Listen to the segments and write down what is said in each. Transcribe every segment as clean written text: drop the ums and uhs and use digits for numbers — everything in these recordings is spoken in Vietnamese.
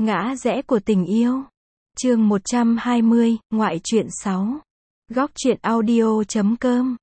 Ngã rẽ của tình yêu. Chương 120, ngoại truyện 6. Góc truyện audio.com.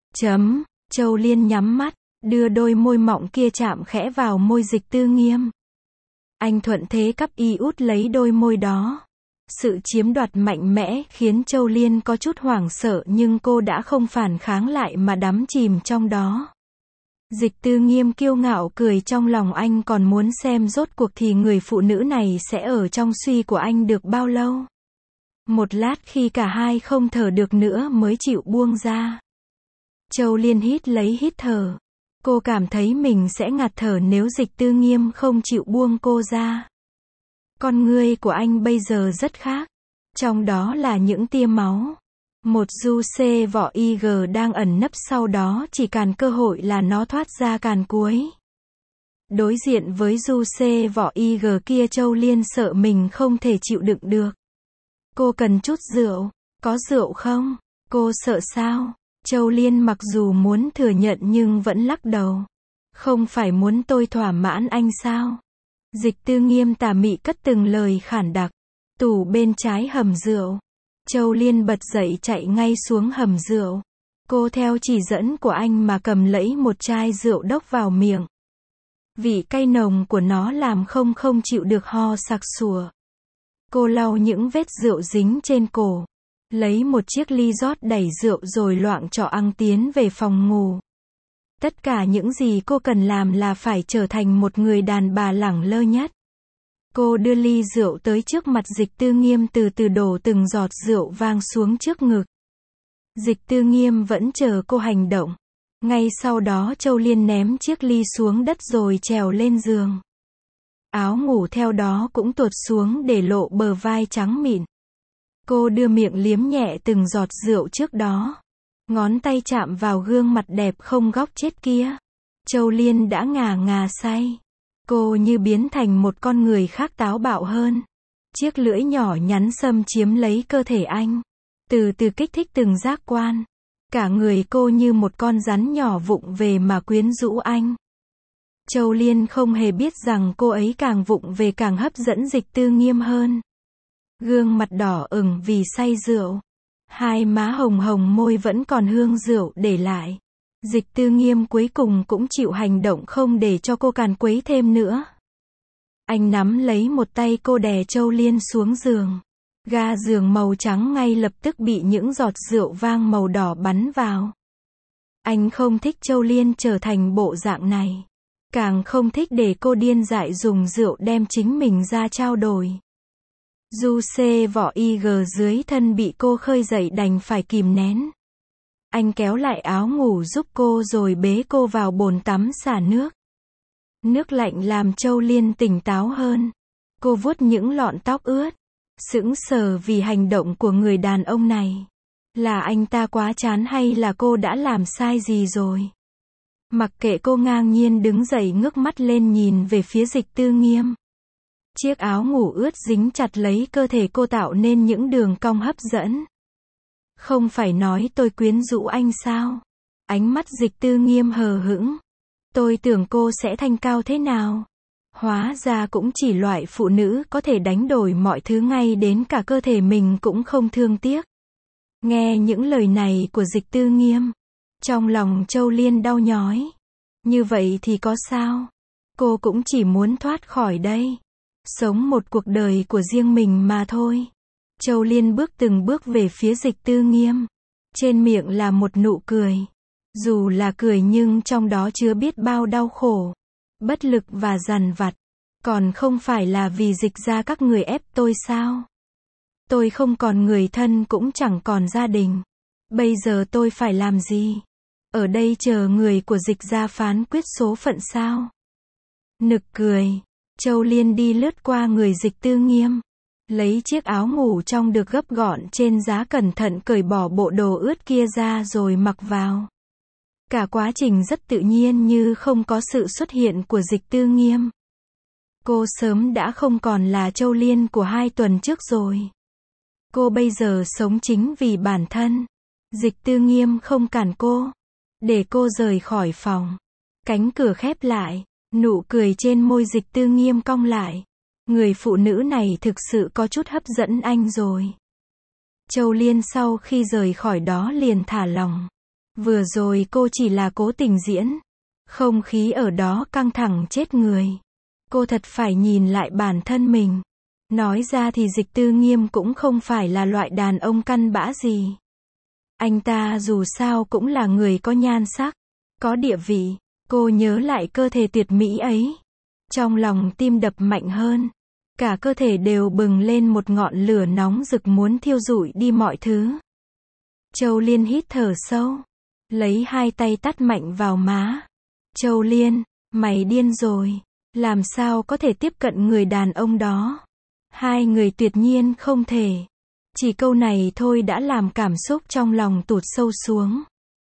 Châu Liên nhắm mắt, đưa đôi môi mọng kia chạm khẽ vào môi Dịch Tư Nghiêm. Anh thuận thế cắp y út lấy đôi môi đó. Sự chiếm đoạt mạnh mẽ khiến Châu Liên có chút hoảng sợ, nhưng cô đã không phản kháng lại mà đắm chìm trong đó. Dịch Tư Nghiêm kiêu ngạo cười trong lòng, anh còn muốn xem rốt cuộc thì người phụ nữ này sẽ ở trong suy của anh được bao lâu. Một lát khi cả hai không thở được nữa mới chịu buông ra. Châu Liên hít lấy hít thở. Cô cảm thấy mình sẽ ngạt thở nếu Dịch Tư Nghiêm không chịu buông cô ra. Con ngươi của anh bây giờ rất khác. Trong đó là những tia máu. Một du xê vỏ IG đang ẩn nấp sau đó, chỉ càn cơ hội là nó thoát ra càn cuối. Đối diện với du xê vỏ IG kia, Châu Liên sợ mình không thể chịu đựng được. Cô cần chút rượu. Có rượu không? Cô sợ sao? Châu Liên mặc dù muốn thừa nhận nhưng vẫn lắc đầu. Không phải muốn tôi thỏa mãn anh sao? Dịch Tư Nghiêm tà mị cất từng lời khản đặc. Tủ bên trái hầm rượu. Châu Liên bật dậy chạy ngay xuống hầm rượu. Cô theo chỉ dẫn của anh mà cầm lấy một chai rượu đốc vào miệng. Vị cay nồng của nó làm không chịu được ho sặc sủa. Cô lau những vết rượu dính trên cổ. Lấy một chiếc ly rót đầy rượu rồi loạng choạng tiến về phòng ngủ. Tất cả những gì cô cần làm là phải trở thành một người đàn bà lẳng lơ nhất. Cô đưa ly rượu tới trước mặt Dịch Tư Nghiêm, từ từ đổ từng giọt rượu vang xuống trước ngực. Dịch Tư Nghiêm vẫn chờ cô hành động. Ngay sau đó Châu Liên ném chiếc ly xuống đất rồi trèo lên giường. Áo ngủ theo đó cũng tuột xuống để lộ bờ vai trắng mịn. Cô đưa miệng liếm nhẹ từng giọt rượu trước đó. Ngón tay chạm vào gương mặt đẹp không góc chết kia. Châu Liên đã ngà say. Cô như biến thành một con người khác, táo bạo hơn. Chiếc lưỡi nhỏ nhắn xâm chiếm lấy cơ thể anh. Từ từ kích thích từng giác quan. Cả người cô như một con rắn nhỏ vụng về mà quyến rũ anh. Châu Liên không hề biết rằng cô ấy càng vụng về càng hấp dẫn Dịch Tư Nghiêm hơn. Gương mặt đỏ ửng vì say rượu. Hai má hồng hồng, môi vẫn còn hương rượu để lại. Dịch Tư Nghiêm cuối cùng cũng chịu hành động, không để cho cô càn quấy thêm nữa. Anh nắm lấy một tay cô đè Châu Liên xuống giường. Ga giường màu trắng ngay lập tức bị những giọt rượu vang màu đỏ bắn vào. Anh không thích Châu Liên trở thành bộ dạng này. Càng không thích để cô điên dại dùng rượu đem chính mình ra trao đổi. Du xê vỏ IG dưới thân bị cô khơi dậy đành phải kìm nén. Anh kéo lại áo ngủ giúp cô rồi bế cô vào bồn tắm xả nước. Nước lạnh làm Châu Liên tỉnh táo hơn. Cô vuốt những lọn tóc ướt. Sững sờ vì hành động của người đàn ông này. Là anh ta quá chán hay là cô đã làm sai gì rồi? Mặc kệ, cô ngang nhiên đứng dậy ngước mắt lên nhìn về phía Dịch Tư Nghiêm. Chiếc áo ngủ ướt dính chặt lấy cơ thể cô tạo nên những đường cong hấp dẫn. Không phải nói tôi quyến rũ anh sao? Ánh mắt Dịch Tư Nghiêm hờ hững. Tôi tưởng cô sẽ thanh cao thế nào? Hóa ra cũng chỉ loại phụ nữ có thể đánh đổi mọi thứ, ngay đến cả cơ thể mình cũng không thương tiếc. Nghe những lời này của Dịch Tư Nghiêm, trong lòng Châu Liên đau nhói. Như vậy thì có sao? Cô cũng chỉ muốn thoát khỏi đây. Sống một cuộc đời của riêng mình mà thôi. Châu Liên bước từng bước về phía Dịch Tư Nghiêm. Trên miệng là một nụ cười. Dù là cười nhưng trong đó chứa biết bao đau khổ, bất lực và dằn vặt. Còn không phải là vì Dịch gia các người ép tôi sao? Tôi không còn người thân cũng chẳng còn gia đình. Bây giờ tôi phải làm gì? Ở đây chờ người của Dịch gia phán quyết số phận sao? Nực cười. Châu Liên đi lướt qua người Dịch Tư Nghiêm. Lấy chiếc áo ngủ trong được gấp gọn trên giá, cẩn thận cởi bỏ bộ đồ ướt kia ra rồi mặc vào. Cả quá trình rất tự nhiên, như không có sự xuất hiện của Dịch Tư Nghiêm. Cô sớm đã không còn là Châu Liên của 2 tuần trước rồi. Cô bây giờ sống chính vì bản thân. Dịch Tư Nghiêm không cản cô. Để cô rời khỏi phòng. Cánh cửa khép lại. Nụ cười trên môi Dịch Tư Nghiêm cong lại. Người phụ nữ này thực sự có chút hấp dẫn anh rồi. Châu Liên sau khi rời khỏi đó liền thả lỏng. Vừa rồi cô chỉ là cố tình diễn. Không khí ở đó căng thẳng chết người. Cô thật phải nhìn lại bản thân mình. Nói ra thì Dịch Tư Nghiêm cũng không phải là loại đàn ông căn bã gì. Anh ta dù sao cũng là người có nhan sắc, có địa vị. Cô nhớ lại cơ thể tuyệt mỹ ấy. Trong lòng tim đập mạnh hơn. Cả cơ thể đều bừng lên một ngọn lửa nóng rực muốn thiêu rụi đi mọi thứ. Châu Liên hít thở sâu. Lấy hai tay tát mạnh vào má. Châu Liên, mày điên rồi. Làm sao có thể tiếp cận người đàn ông đó? Hai người tuyệt nhiên không thể. Chỉ câu này thôi đã làm cảm xúc trong lòng tụt sâu xuống.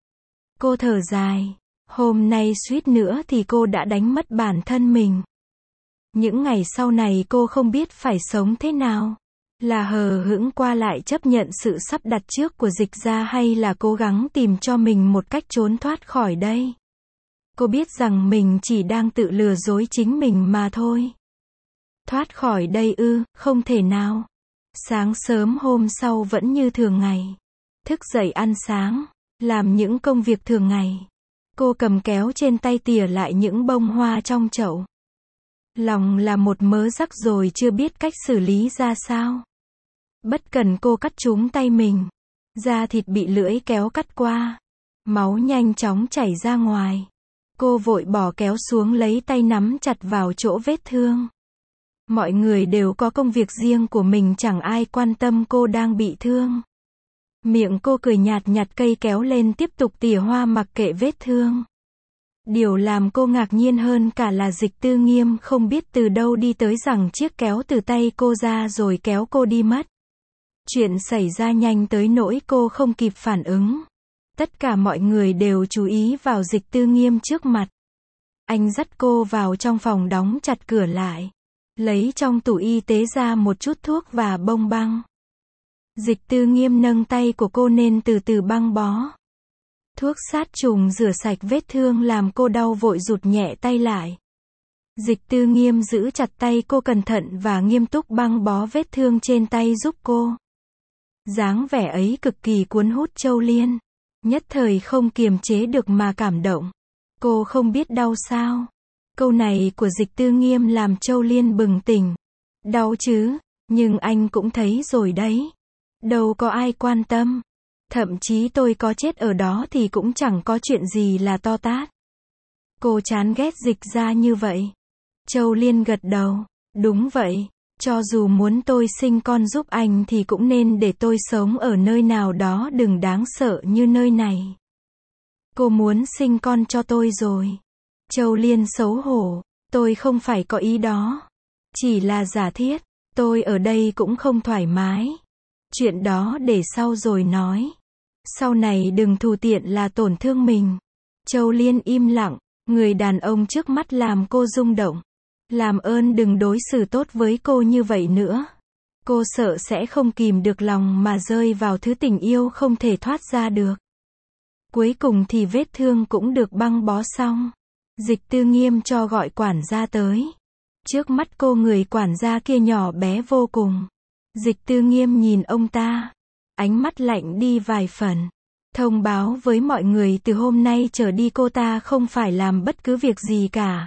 Cô thở dài. Hôm nay suýt nữa thì cô đã đánh mất bản thân mình. Những ngày sau này cô không biết phải sống thế nào. Là hờ hững qua lại chấp nhận sự sắp đặt trước của Dịch gia hay là cố gắng tìm cho mình một cách trốn thoát khỏi đây. Cô biết rằng mình chỉ đang tự lừa dối chính mình mà thôi. Thoát khỏi đây ư, không thể nào. Sáng sớm hôm sau vẫn như thường ngày. Thức dậy ăn sáng, làm những công việc thường ngày. Cô cầm kéo trên tay tỉa lại những bông hoa trong chậu. Lòng là một mớ rắc rồi chưa biết cách xử lý ra sao. Bất cần cô cắt trúng tay mình. Da thịt bị lưỡi kéo cắt qua. Máu nhanh chóng chảy ra ngoài. Cô vội bỏ kéo xuống lấy tay nắm chặt vào chỗ vết thương. Mọi người đều có công việc riêng của mình, chẳng ai quan tâm cô đang bị thương. Miệng cô cười nhạt nhặt cây kéo lên tiếp tục tỉa hoa mặc kệ vết thương. Điều làm cô ngạc nhiên hơn cả là Dịch Tư Nghiêm không biết từ đâu đi tới rằng chiếc kéo từ tay cô ra rồi kéo cô đi mất. Chuyện xảy ra nhanh tới nỗi cô không kịp phản ứng. Tất cả mọi người đều chú ý vào Dịch Tư Nghiêm trước mặt. Anh dắt cô vào trong phòng đóng chặt cửa lại. Lấy trong tủ y tế ra một chút thuốc và bông băng. Dịch Tư Nghiêm nâng tay của cô nên từ từ băng bó. Thuốc sát trùng rửa sạch vết thương làm cô đau vội rụt nhẹ tay lại. Dịch Tư Nghiêm giữ chặt tay cô cẩn thận và nghiêm túc băng bó vết thương trên tay giúp cô. Dáng vẻ ấy cực kỳ cuốn hút Châu Liên. Nhất thời không kiềm chế được mà cảm động. Cô không biết đau sao? Câu này của Dịch Tư Nghiêm làm Châu Liên bừng tỉnh. Đau chứ, nhưng anh cũng thấy rồi đấy. Đâu có ai quan tâm. Thậm chí tôi có chết ở đó thì cũng chẳng có chuyện gì là to tát. Cô chán ghét Dịch gia như vậy. Châu Liên gật đầu. Đúng vậy. Cho dù muốn tôi sinh con giúp anh thì cũng nên để tôi sống ở nơi nào đó đừng đáng sợ như nơi này. Cô muốn sinh con cho tôi rồi. Châu Liên xấu hổ. Tôi không phải có ý đó. Chỉ là giả thiết. Tôi ở đây cũng không thoải mái. Chuyện đó để sau rồi nói. Sau này đừng thù tiện là tổn thương mình. Châu Liên im lặng. Người đàn ông trước mắt làm cô rung động. Làm ơn đừng đối xử tốt với cô như vậy nữa. Cô sợ sẽ không kìm được lòng mà rơi vào thứ tình yêu không thể thoát ra được. Cuối cùng thì vết thương cũng được băng bó xong. Dịch Tư Nghiêm cho gọi quản gia tới. Trước mắt cô người quản gia kia nhỏ bé vô cùng. Dịch Tư Nghiêm nhìn ông ta. Ánh mắt lạnh đi vài phần. Thông báo với mọi người từ hôm nay trở đi cô ta không phải làm bất cứ việc gì cả.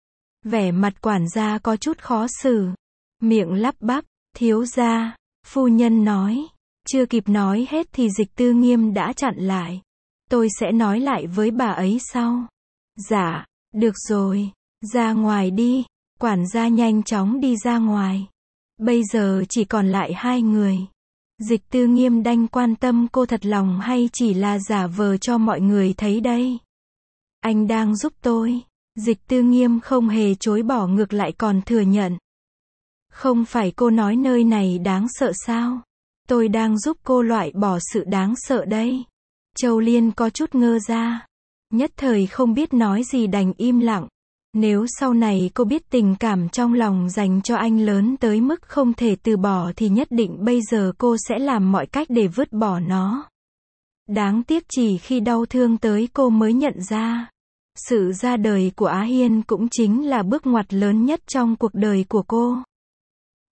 Vẻ mặt quản gia có chút khó xử. Miệng lắp bắp, thiếu gia, phu nhân nói. Chưa kịp nói hết thì Dịch Tư Nghiêm đã chặn lại. Tôi sẽ nói lại với bà ấy sau. Dạ, được rồi, ra ngoài đi. Quản gia nhanh chóng đi ra ngoài. Bây giờ chỉ còn lại hai người. Dịch Tư Nghiêm đành quan tâm cô thật lòng hay chỉ là giả vờ cho mọi người thấy đây. Anh đang giúp tôi. Dịch Tư Nghiêm không hề chối bỏ ngược lại còn thừa nhận. Không phải cô nói nơi này đáng sợ sao? Tôi đang giúp cô loại bỏ sự đáng sợ đây. Châu Liên có chút ngơ ra. Nhất thời không biết nói gì đành im lặng. Nếu sau này cô biết tình cảm trong lòng dành cho anh lớn tới mức không thể từ bỏ thì nhất định bây giờ cô sẽ làm mọi cách để vứt bỏ nó. Đáng tiếc chỉ khi đau thương tới cô mới nhận ra. Sự ra đời của Á Hiên cũng chính là bước ngoặt lớn nhất trong cuộc đời của cô.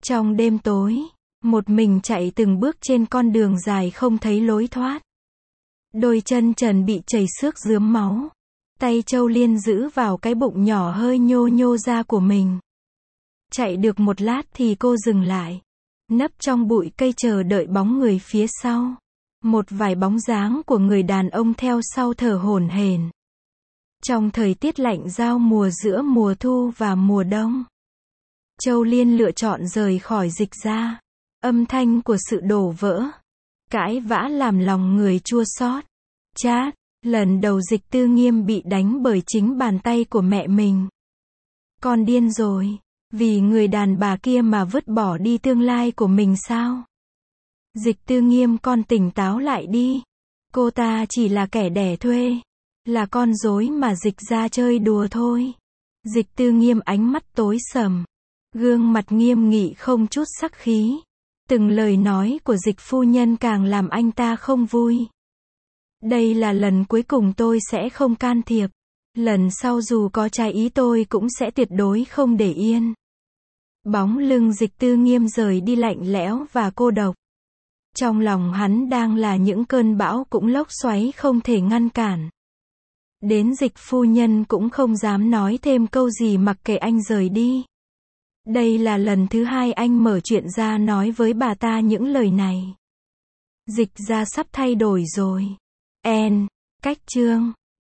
Trong đêm tối, một mình chạy từng bước trên con đường dài không thấy lối thoát. Đôi chân trần bị chảy xước rướm máu. Tay Châu Liên giữ vào cái bụng nhỏ hơi nhô nhô ra của mình. Chạy được một lát thì cô dừng lại. Nấp trong bụi cây chờ đợi bóng người phía sau. Một vài bóng dáng của người đàn ông theo sau thở hổn hển. Trong thời tiết lạnh giao mùa giữa mùa thu và mùa đông, Châu Liên lựa chọn rời khỏi Dịch gia. Âm thanh của sự đổ vỡ, cãi vã làm lòng người chua xót. Chát, lần đầu Dịch Tư Nghiêm bị đánh bởi chính bàn tay của mẹ mình. Con điên rồi, vì người đàn bà kia mà vứt bỏ đi tương lai của mình sao? Dịch Tư Nghiêm, con tỉnh táo lại đi. Cô ta chỉ là kẻ đẻ thuê, là con rối mà Dịch gia chơi đùa thôi. Dịch Tư Nghiêm ánh mắt tối sầm, gương mặt nghiêm nghị không chút sắc khí. Từng lời nói của Dịch phu nhân càng làm anh ta không vui. Đây là lần cuối cùng, tôi sẽ không can thiệp. Lần sau dù có trái ý tôi cũng sẽ tuyệt đối không để yên. Bóng lưng Dịch Tư Nghiêm rời đi lạnh lẽo và cô độc. Trong lòng hắn đang là những cơn bão cũng lốc xoáy không thể ngăn cản. Đến Dịch phu nhân cũng không dám nói thêm câu gì mặc kệ anh rời đi. Đây là lần thứ hai anh mở chuyện ra nói với bà ta những lời này. Dịch gia sắp thay đổi rồi. Cách chương